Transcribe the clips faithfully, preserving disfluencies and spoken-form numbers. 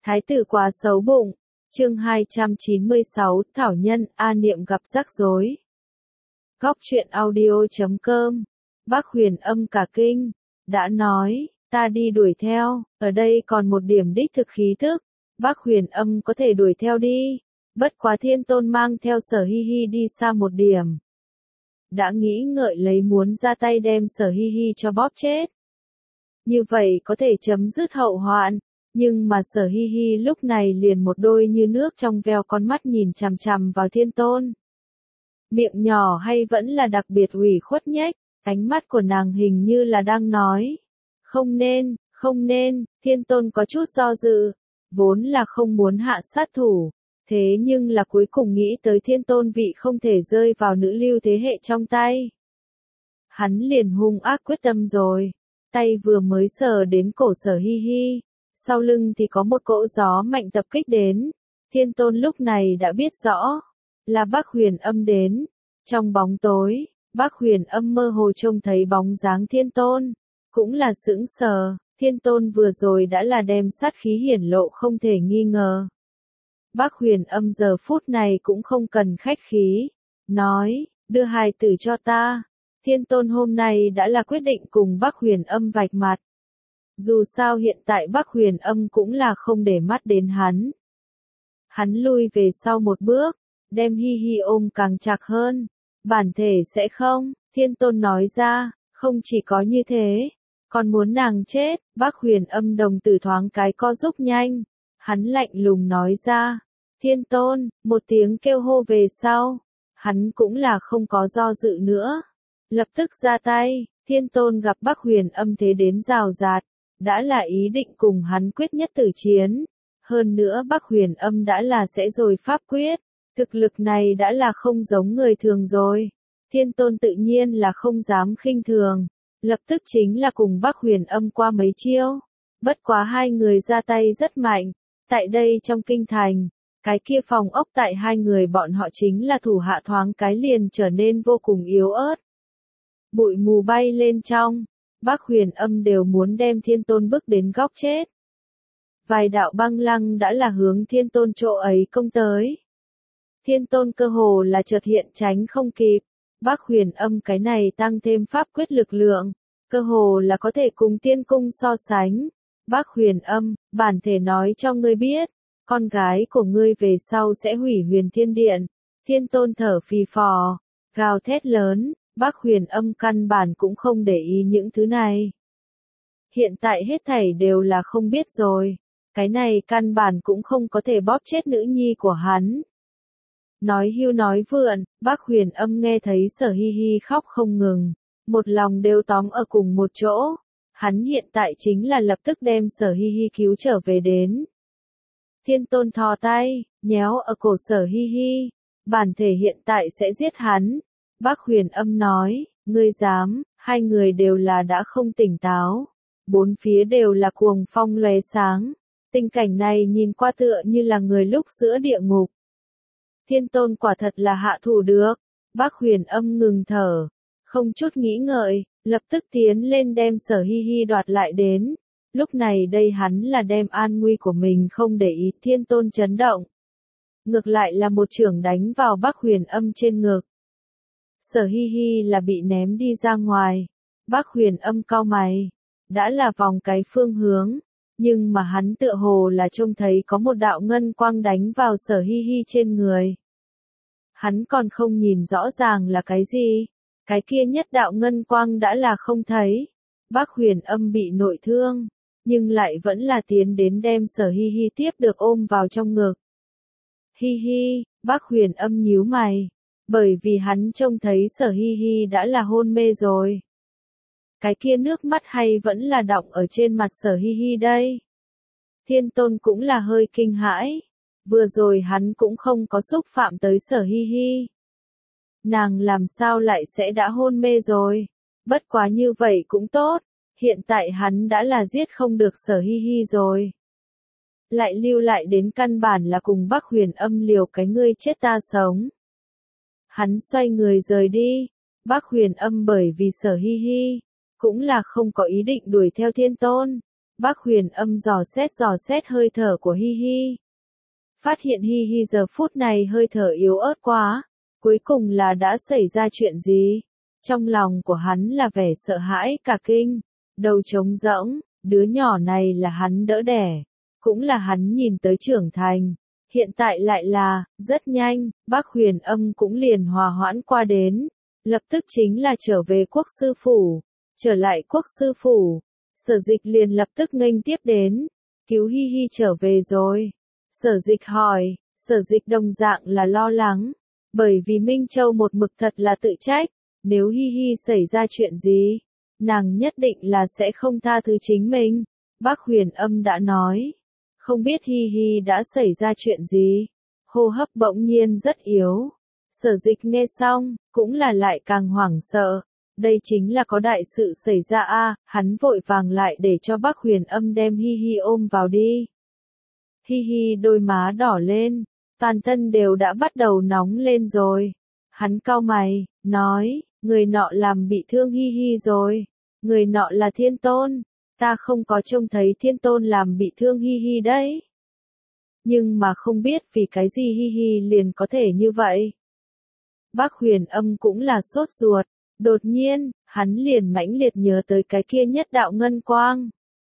Thái tử quá xấu bụng. Chương hai trăm chín mươi sáu, Thảo Nhân, A Niệm gặp rắc rối. Góc truyện audio chấm com. Bác Huyền Âm cả kinh, đã nói, ta đi đuổi theo, ở đây còn một điểm đích thực khí thức, Bác Huyền Âm có thể đuổi theo đi, bất quá Thiên Tôn mang theo Sở Hi Hi đi xa một điểm. Đã nghĩ ngợi lấy muốn ra tay đem Sở Hi Hi cho bóp chết. Như vậy có thể chấm dứt hậu hoạn, nhưng mà Sở Hi Hi lúc này liền một đôi như nước trong veo con mắt nhìn chằm chằm vào Thiên Tôn. Miệng nhỏ hay vẫn là đặc biệt ủy khuất nhếch, ánh mắt của nàng hình như là đang nói. Không nên, không nên, Thiên Tôn có chút do dự, vốn là không muốn hạ sát thủ, thế nhưng là cuối cùng nghĩ tới Thiên Tôn vị không thể rơi vào nữ lưu thế hệ trong tay. Hắn liền hung ác quyết tâm rồi, tay vừa mới sờ đến cổ Sở Hi Hi, sau lưng thì có một cỗ gió mạnh tập kích đến, Thiên Tôn lúc này đã biết rõ, là Bác Huyền Âm đến. Trong bóng tối, Bác Huyền Âm mơ hồ trông thấy bóng dáng Thiên Tôn, cũng là sững sờ, Thiên Tôn vừa rồi đã là đem sát khí hiển lộ không thể nghi ngờ. Bác Huyền Âm giờ phút này cũng không cần khách khí, nói, đưa hài tử cho ta. Thiên Tôn hôm nay đã là quyết định cùng Bác Huyền Âm vạch mặt. Dù sao hiện tại Bác Huyền Âm cũng là không để mắt đến hắn. Hắn lui về sau một bước, đem Hi Hi ôm càng chặt hơn. Bản thể sẽ không, Thiên Tôn nói ra, không chỉ có như thế, còn muốn nàng chết. Bác Huyền Âm đồng tử thoáng cái co rút nhanh. Hắn lạnh lùng nói ra, Thiên Tôn, một tiếng kêu hô về sau. Hắn cũng là không có do dự nữa. Lập tức ra tay, Thiên Tôn gặp Bác Huyền Âm thế đến rào rạt, đã là ý định cùng hắn quyết nhất tử chiến. Hơn nữa Bác Huyền Âm đã là sẽ rồi pháp quyết. Thực lực này đã là không giống người thường rồi. Thiên Tôn tự nhiên là không dám khinh thường. Lập tức chính là cùng Bác Huyền Âm qua mấy chiêu. Bất quá hai người ra tay rất mạnh. Tại đây trong kinh thành, cái kia phòng ốc tại hai người bọn họ chính là thủ hạ thoáng cái liền trở nên vô cùng yếu ớt. Bụi mù bay lên trong. Bác Huyền Âm đều muốn đem Thiên Tôn bức đến góc chết. Vài đạo băng lăng đã là hướng Thiên Tôn chỗ ấy công tới. Thiên Tôn cơ hồ là chợt hiện tránh không kịp, Bác Huyền Âm cái này tăng thêm pháp quyết lực lượng, cơ hồ là có thể cùng Tiên Cung so sánh. Bác Huyền Âm, bản thể nói cho ngươi biết, con gái của ngươi về sau sẽ hủy Huyền Thiên Điện. Thiên Tôn thở phì phò, gào thét lớn, Bác Huyền Âm căn bản cũng không để ý những thứ này. Hiện tại hết thảy đều là không biết rồi, cái này căn bản cũng không có thể bóp chết nữ nhi của hắn. Nói hưu nói vượn, Bác Huyền Âm nghe thấy Sở Hi Hi khóc không ngừng, một lòng đều tóm ở cùng một chỗ. Hắn hiện tại chính là lập tức đem Sở Hi Hi cứu trở về đến. Thiên Tôn thò tay, nhéo ở cổ Sở Hi Hi, bản thể hiện tại sẽ giết hắn. Bác Huyền Âm nói, ngươi dám, hai người đều là đã không tỉnh táo. Bốn phía đều là cuồng phong lóe sáng. Tình cảnh này nhìn qua tựa như là người lúc giữa địa ngục. Thiên Tôn quả thật là hạ thủ được. Bác Huyền Âm ngừng thở, không chút nghĩ ngợi, lập tức tiến lên đem Sở Hi Hi đoạt lại đến. Lúc này đây hắn là đem an nguy của mình không để ý. Thiên Tôn chấn động. Ngược lại là một chưởng đánh vào Bác Huyền Âm trên ngực. Sở Hi Hi là bị ném đi ra ngoài. Bác Huyền Âm cau mày, đã là vòng cái phương hướng. Nhưng mà hắn tựa hồ là trông thấy có một đạo ngân quang đánh vào Sở Hi Hi trên người. Hắn còn không nhìn rõ ràng là cái gì. Cái kia nhất đạo ngân quang đã là không thấy. Bác Huyền Âm bị nội thương, nhưng lại vẫn là tiến đến đem Sở Hi Hi tiếp được ôm vào trong ngực. Hi Hi, Bác Huyền Âm nhíu mày, bởi vì hắn trông thấy Sở Hi Hi đã là hôn mê rồi. Cái kia nước mắt hay vẫn là đọng ở trên mặt Sở Hi Hi đây. Thiên Tôn cũng là hơi kinh hãi. Vừa rồi hắn cũng không có xúc phạm tới Sở Hi Hi. Nàng làm sao lại sẽ đã hôn mê rồi. Bất quá như vậy cũng tốt. Hiện tại hắn đã là giết không được Sở Hi Hi rồi. Lại lưu lại đến căn bản là cùng Bác Huyền Âm liều cái ngươi chết ta sống. Hắn xoay người rời đi. Bác Huyền Âm bởi vì Sở Hi Hi cũng là không có ý định đuổi theo Thiên Tôn. Bác Huyền Âm dò xét dò xét hơi thở của Hi Hi. Phát hiện Hi Hi giờ phút này hơi thở yếu ớt quá, cuối cùng là đã xảy ra chuyện gì? Trong lòng của hắn là vẻ sợ hãi cả kinh, đầu trống rỗng, đứa nhỏ này là hắn đỡ đẻ, cũng là hắn nhìn tới trưởng thành. Hiện tại lại là, rất nhanh, bác Huyền Âm cũng liền hòa hoãn qua đến, lập tức chính là trở về quốc sư phủ, trở lại quốc sư phủ, Sở Dịch liền lập tức nghênh tiếp đến, cứu Hi Hi trở về rồi. Sở Dịch hỏi, Sở Dịch đồng dạng là lo lắng, bởi vì Minh Châu một mực thật là tự trách, nếu Hi Hi xảy ra chuyện gì, nàng nhất định là sẽ không tha thứ chính mình. Bác Huyền Âm đã nói, không biết Hi Hi đã xảy ra chuyện gì, hô hấp bỗng nhiên rất yếu. Sở Dịch nghe xong, cũng là lại càng hoảng sợ, đây chính là có đại sự xảy ra a, hắn vội vàng lại để cho bác Huyền Âm đem Hi Hi ôm vào đi. Hi Hi đôi má đỏ lên, toàn thân đều đã bắt đầu nóng lên rồi. Hắn cau mày, nói, người nọ làm bị thương Hi Hi rồi, người nọ là Thiên Tôn, ta không có trông thấy Thiên Tôn làm bị thương Hi Hi đấy. Nhưng mà không biết vì cái gì Hi Hi liền có thể như vậy. Bác Huyền Âm cũng là sốt ruột, đột nhiên, hắn liền mãnh liệt nhớ tới cái kia nhất đạo ngân quang.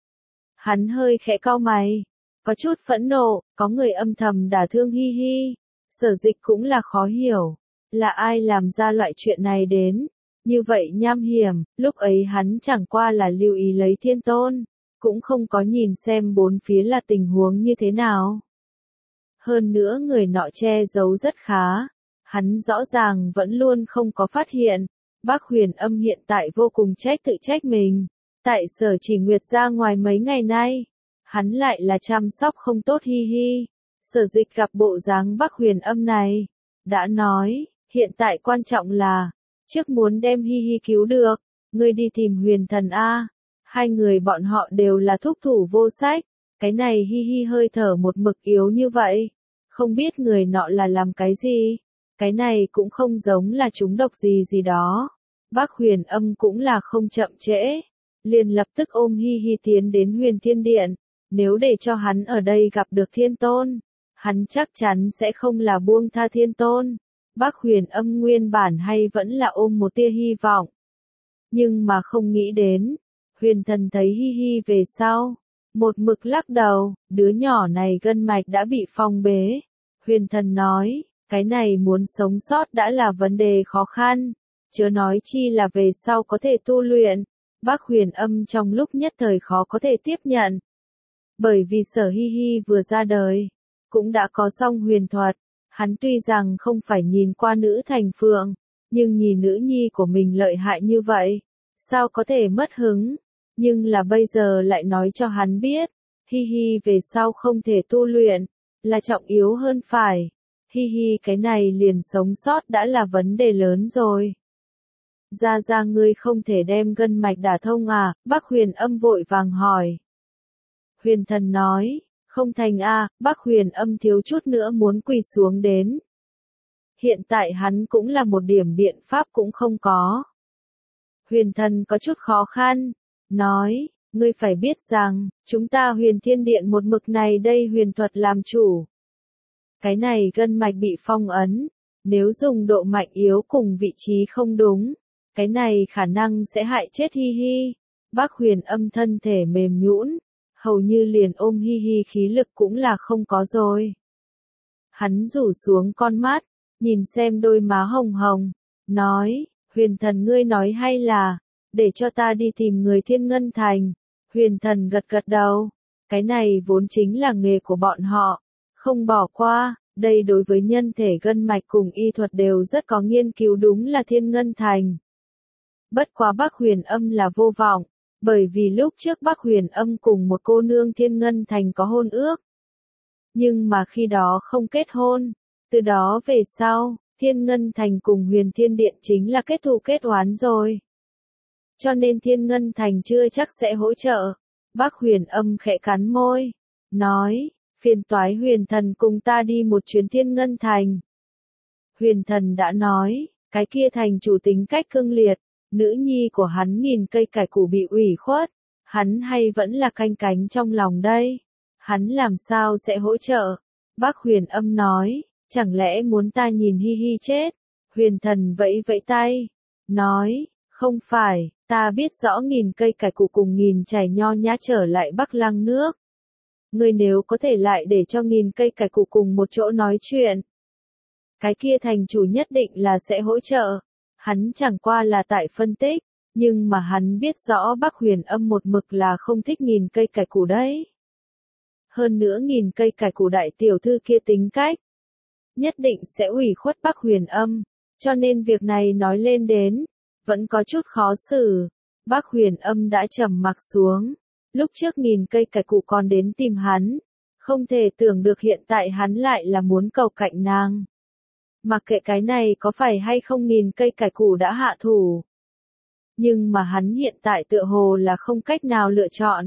Hắn hơi khẽ cau mày, có chút phẫn nộ, có người âm thầm đả thương Hi Hi. Sở Dịch cũng là khó hiểu, là ai làm ra loại chuyện này đến, như vậy nham hiểm, lúc ấy hắn chẳng qua là lưu ý lấy Thiên Tôn, cũng không có nhìn xem bốn phía là tình huống như thế nào. Hơn nữa người nọ che giấu rất khá, hắn rõ ràng vẫn luôn không có phát hiện. Bác Huyền Âm hiện tại vô cùng trách tự trách mình, tại Sở Chỉ Nguyệt ra ngoài mấy ngày nay, hắn lại là chăm sóc không tốt Hi Hi. Sở Dịch gặp bộ dáng bác Huyền Âm này, đã nói, hiện tại quan trọng là, trước muốn đem Hi Hi cứu được, ngươi đi tìm Huyền Thần A. Hai người bọn họ đều là thúc thủ vô sách, cái này Hi Hi hơi thở một mực yếu như vậy, không biết người nọ là làm cái gì, cái này cũng không giống là trúng độc gì gì đó. Bác Huyền Âm cũng là không chậm trễ, liền lập tức ôm Hi Hi tiến đến Huyền Thiên Điện, nếu để cho hắn ở đây gặp được Thiên Tôn, hắn chắc chắn sẽ không là buông tha Thiên Tôn. Bác Huyền Âm nguyên bản hay vẫn là ôm một tia hy vọng, nhưng mà không nghĩ đến, Huyền Thần thấy Hi Hi về sau, một mực lắc đầu, đứa nhỏ này gân mạch đã bị phong bế. Huyền Thần nói, cái này muốn sống sót đã là vấn đề khó khăn, chớ nói chi là về sau có thể tu luyện. Bác Huyền Âm trong lúc nhất thời khó có thể tiếp nhận, bởi vì Sở Hi Hi vừa ra đời, cũng đã có xong huyền thuật, hắn tuy rằng không phải nhìn qua nữ thành phượng, nhưng nhìn nữ nhi của mình lợi hại như vậy, sao có thể mất hứng, nhưng là bây giờ lại nói cho hắn biết, Hi Hi về sau không thể tu luyện, là trọng yếu hơn phải. Hi Hi cái này liền sống sót đã là vấn đề lớn rồi. Ra ra ngươi không thể đem gân mạch đả thông à, bác Huyền Âm vội vàng hỏi. Huyền Thần nói, không thành a, à, bác Huyền Âm thiếu chút nữa muốn quỳ xuống đến. Hiện tại hắn cũng là một điểm biện pháp cũng không có. Huyền Thần có chút khó khăn, nói, ngươi phải biết rằng, chúng ta Huyền Thiên Điện một mực này đây huyền thuật làm chủ. Cái này gân mạch bị phong ấn, nếu dùng độ mạnh yếu cùng vị trí không đúng, cái này khả năng sẽ hại chết Hi Hi. Bác Huyền Âm thân thể mềm nhũn, hầu như liền ôm Hi Hi khí lực cũng là không có rồi. Hắn rủ xuống con mắt, nhìn xem đôi má hồng hồng, nói, Huyền Thần ngươi nói hay là, để cho ta đi tìm người Thiên Ngân Thành. Huyền Thần gật gật đầu, cái này vốn chính là nghề của bọn họ, không bỏ qua, đây đối với nhân thể gân mạch cùng y thuật đều rất có nghiên cứu đúng là Thiên Ngân Thành. Bất quá bác Huyền Âm là vô vọng, bởi vì lúc trước bác Huyền Âm cùng một cô nương Thiên Ngân Thành có hôn ước. Nhưng mà khi đó không kết hôn, từ đó về sau, Thiên Ngân Thành cùng Huyền Thiên Điện chính là kết thù kết oán rồi. Cho nên Thiên Ngân Thành chưa chắc sẽ hỗ trợ. Bác Huyền Âm khẽ cắn môi, nói, phiền toái Huyền Thần cùng ta đi một chuyến Thiên Ngân Thành. Huyền Thần đã nói, cái kia thành chủ tính cách cương liệt, nữ nhi của hắn nghìn cây cải củ bị ủy khuất, Hắn hay vẫn là canh cánh trong lòng đây. Hắn làm sao sẽ hỗ trợ? Bác Huyền Âm nói, chẳng lẽ muốn ta nhìn Hi Hi chết? Huyền Thần vẫy vẫy tay, nói, không phải, ta biết rõ nghìn cây cải củ cùng nghìn chài nho nhã trở lại Bắc Lăng nước. Ngươi nếu có thể lại để cho nghìn cây cải củ cùng một chỗ nói chuyện, cái kia thành chủ nhất định là sẽ hỗ trợ. Hắn chẳng qua là tại phân tích, nhưng mà hắn biết rõ Bác Huyền Âm một mực là không thích nghìn cây cải củ đấy. Hơn nữa nghìn cây cải củ đại tiểu thư kia tính cách, nhất định sẽ ủy khuất Bác Huyền Âm, cho nên việc này nói lên đến, vẫn có chút khó xử. Bác Huyền Âm đã trầm mặc xuống, lúc trước nghìn cây cải củ còn đến tìm hắn, không thể tưởng được hiện tại hắn lại là muốn cầu cạnh nàng. Mặc kệ cái này có phải hay không nghìn cây cải củ đã hạ thủ. Nhưng mà hắn hiện tại tựa hồ là không cách nào lựa chọn.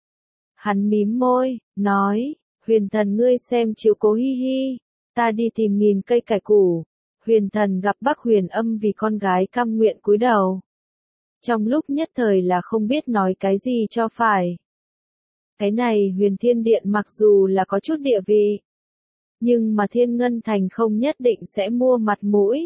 Hắn mím môi, nói, Huyền Thần ngươi xem chiếu cố Hi Hi, ta đi tìm nghìn cây cải củ. Huyền Thần gặp Bác Huyền Âm vì con gái cam nguyện cúi đầu. Trong lúc nhất thời là không biết nói cái gì cho phải. Cái này Huyền Thiên Điện mặc dù là có chút địa vị, nhưng mà Thiên Ngân Thành không nhất định sẽ mua mặt mũi.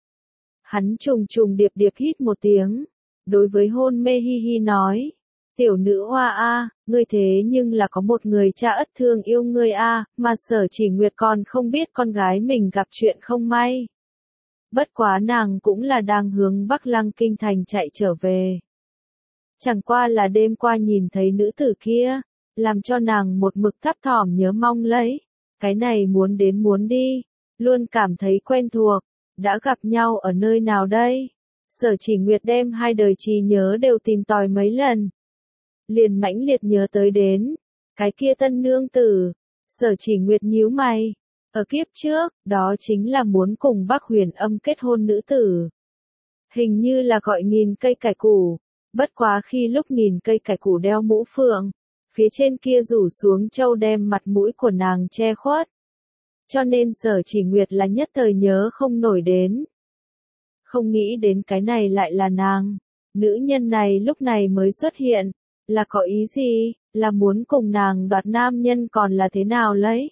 Hắn trùng trùng điệp điệp hít một tiếng, đối với hôn mê Hi Hi nói, tiểu nữ hoa a, ngươi thế nhưng là có một người cha ất thương yêu ngươi a, mà Sở Chỉ Nguyệt còn không biết con gái mình gặp chuyện không may. Bất quá nàng cũng là đang hướng Bắc Lăng Kinh Thành chạy trở về. Chẳng qua là đêm qua nhìn thấy nữ tử kia, làm cho nàng một mực thấp thỏm nhớ mong lấy. Cái này muốn đến muốn đi, luôn cảm thấy quen thuộc, đã gặp nhau ở nơi nào đây? Sở Chỉ Nguyệt đem hai đời trí nhớ đều tìm tòi mấy lần. Liền mãnh liệt nhớ tới đến, cái kia tân nương tử. Sở Chỉ Nguyệt nhíu mày, ở kiếp trước, đó chính là muốn cùng Bác Huyền Âm kết hôn nữ tử. Hình như là gọi nghìn cây cải củ, bất quá khi lúc nghìn cây cải củ đeo mũ phượng, phía trên kia rủ xuống châu đem mặt mũi của nàng che khuất. Cho nên Sở Chỉ Nguyệt là nhất thời nhớ không nổi đến. Không nghĩ đến cái này lại là nàng. Nữ nhân này lúc này mới xuất hiện, là có ý gì, là muốn cùng nàng đoạt nam nhân còn là thế nào lấy.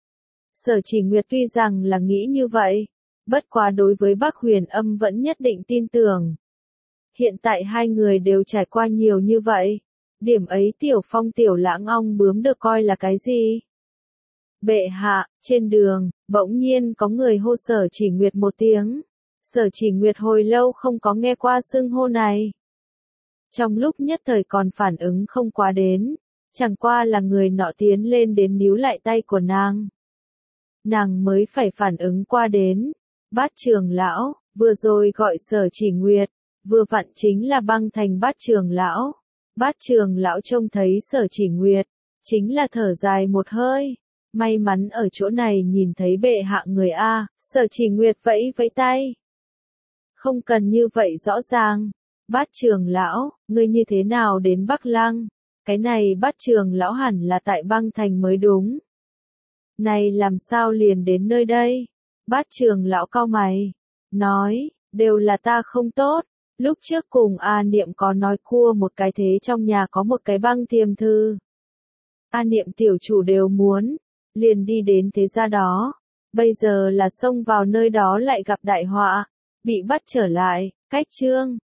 Sở Chỉ Nguyệt tuy rằng là nghĩ như vậy, bất quá đối với Bác Huyền Âm vẫn nhất định tin tưởng. Hiện tại hai người đều trải qua nhiều như vậy. Điểm ấy Tiểu Phong Tiểu Lãng ong bướm được coi là cái gì? Bệ hạ, trên đường, bỗng nhiên có người hô Sở Chỉ Nguyệt một tiếng. Sở Chỉ Nguyệt hồi lâu không có nghe qua xưng hô này. Trong lúc nhất thời còn phản ứng không quá đến, chẳng qua là người nọ tiến lên đến níu lại tay của nàng. Nàng mới phải phản ứng qua đến. Bát Trường Lão, vừa rồi gọi Sở Chỉ Nguyệt, vừa vặn chính là Băng Thành Bát Trường Lão. Bát Trường Lão trông thấy Sở Chỉ Nguyệt, chính là thở dài một hơi. May mắn ở chỗ này nhìn thấy bệ hạ người A, Sở Chỉ Nguyệt vẫy vẫy tay. Không cần như vậy rõ ràng. Bát Trường Lão, ngươi như thế nào đến Bắc Lăng? Cái này Bát Trường Lão hẳn là tại Băng Thành mới đúng. Này làm sao liền đến nơi đây? Bát Trường Lão cau mày, nói, đều là ta không tốt. Lúc trước cùng A Niệm có nói cua một cái thế trong nhà có một cái băng tiềm thư. A Niệm tiểu chủ đều muốn, liền đi đến thế gia đó. Bây giờ là xông vào nơi đó lại gặp đại họa, bị bắt trở lại, cách chương.